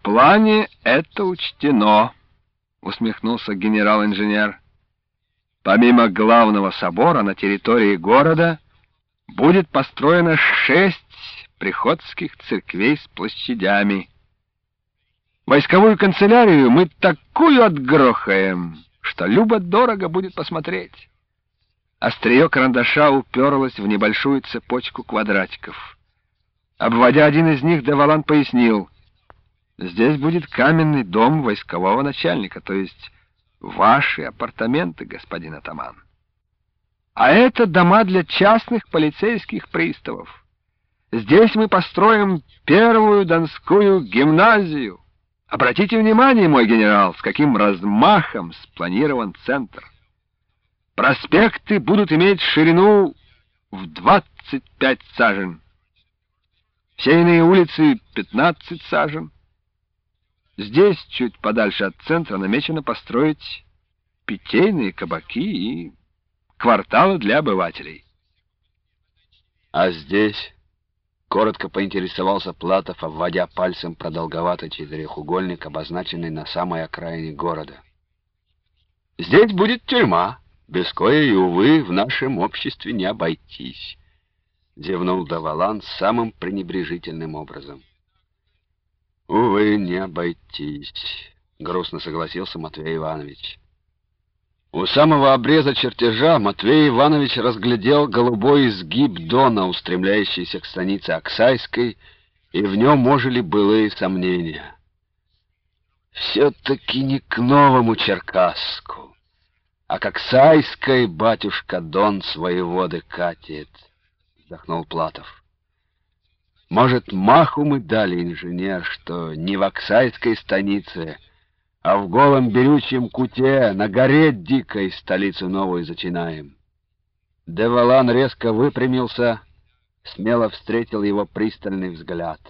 плане это учтено, усмехнулся генерал-инженер. Помимо главного собора на территории города будет построено 6 приходских церквей с площадями. Войсковую канцелярию мы такую отгрохаем, что любо-дорого будет посмотреть. Острие карандаша уперлось в небольшую цепочку квадратиков. Обводя один из них, де Валан пояснил: здесь будет каменный дом войскового начальника, то есть ваши апартаменты, господин атаман. А это дома для частных полицейских приставов. Здесь мы построим первую Донскую гимназию. Обратите внимание, мой генерал, с каким размахом спланирован центр. Проспекты будут иметь ширину в 25 сажен. Все иные улицы 15 сажен. Здесь, чуть подальше от центра, намечено построить питейные кабаки и кварталы для обывателей. А здесь, коротко поинтересовался Платов, обводя пальцем продолговатый четырехугольник, обозначенный на самой окраине города. Здесь будет тюрьма, без коей, увы, в нашем обществе не обойтись, зевнул де Валан самым пренебрежительным образом. «Увы, не обойтись», — грустно согласился Матвей Иванович. У самого обреза чертежа Матвей Иванович разглядел голубой изгиб Дона, устремляющийся к станице Оксайской, и в нем ожили былые сомнения. «Все-таки не к Новому Черкасску, а к Оксайской батюшка Дон свои воды катит», — вздохнул Платов. «Может, маху мы дали, инженер, что не в Оксайской станице, а в голом берючем куте, на горе дикой, столицу новую зачинаем». Де Валан резко выпрямился, смело встретил его пристальный взгляд.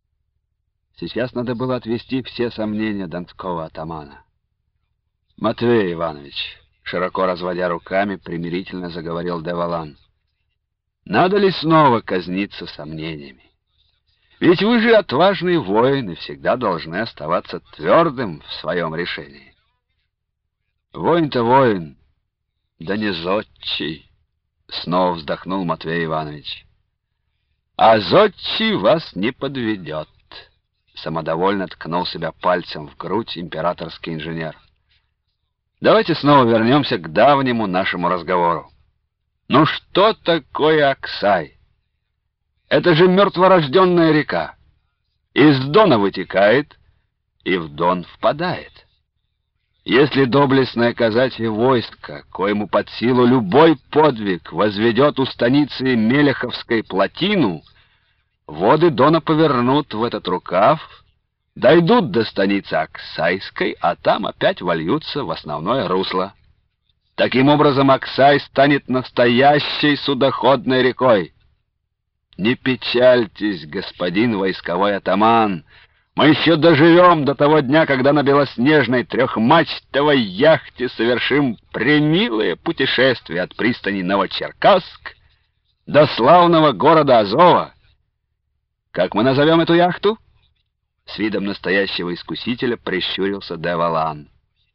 Сейчас надо было отвести все сомнения донского атамана. «Матвей Иванович», — широко разводя руками, примирительно заговорил де Валан, — «надо ли снова казниться сомнениями? Ведь вы же отважный воин и всегда должны оставаться твердым в своем решении». «Воин-то воин, да не зодчий», — снова вздохнул Матвей Иванович. «А зодчий вас не подведет», — самодовольно ткнул себя пальцем в грудь императорский инженер. «Давайте снова вернемся к давнему нашему разговору. Ну что такое Оксай? Это же мертворожденная река. Из Дона вытекает и в Дон впадает. Если доблестное казачье войско, коему под силу любой подвиг, возведет у станицы Мелеховской плотину, воды Дона повернут в этот рукав, дойдут до станицы Оксайской, а там опять вольются в основное русло. Таким образом, Оксай станет настоящей судоходной рекой. Не печальтесь, господин войсковой атаман, мы еще доживем до того дня, когда на белоснежной трехмачтовой яхте совершим премилое путешествие от пристани Новочеркасск до славного города Азова. Как мы назовем эту яхту? С видом настоящего искусителя прищурился де Валан.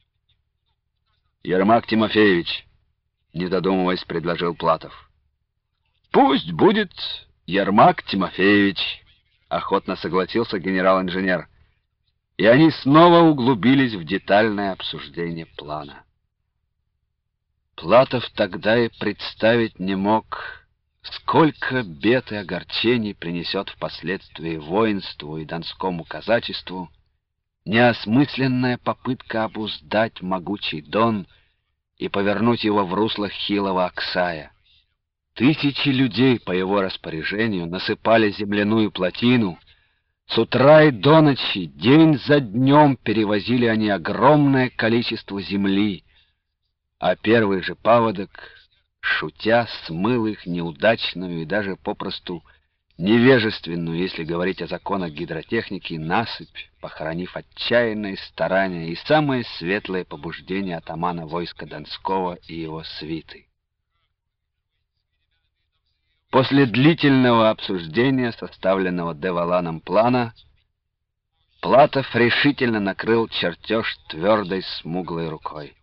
«Ермак Тимофеевич», — не додумываясь, предложил Платов. «Пусть будет Ермак Тимофеевич», — охотно согласился генерал-инженер. И они снова углубились в детальное обсуждение плана. Платов тогда и представить не мог, сколько бед и огорчений принесет впоследствии воинству и донскому казачеству неосмысленная попытка обуздать могучий Дон и повернуть его в русло хилого Оксая. Тысячи людей по его распоряжению насыпали земляную плотину. С утра и до ночи, день за днем перевозили они огромное количество земли, а первый же паводок, шутя, смыл их неудачную и даже попросту невежественную, если говорить о законах гидротехники, насыпь, похоронив отчаянные старания и самое светлое побуждение атамана войска Донского и его свиты. После длительного обсуждения составленного де Валаном плана Платов решительно накрыл чертеж твердой смуглой рукой.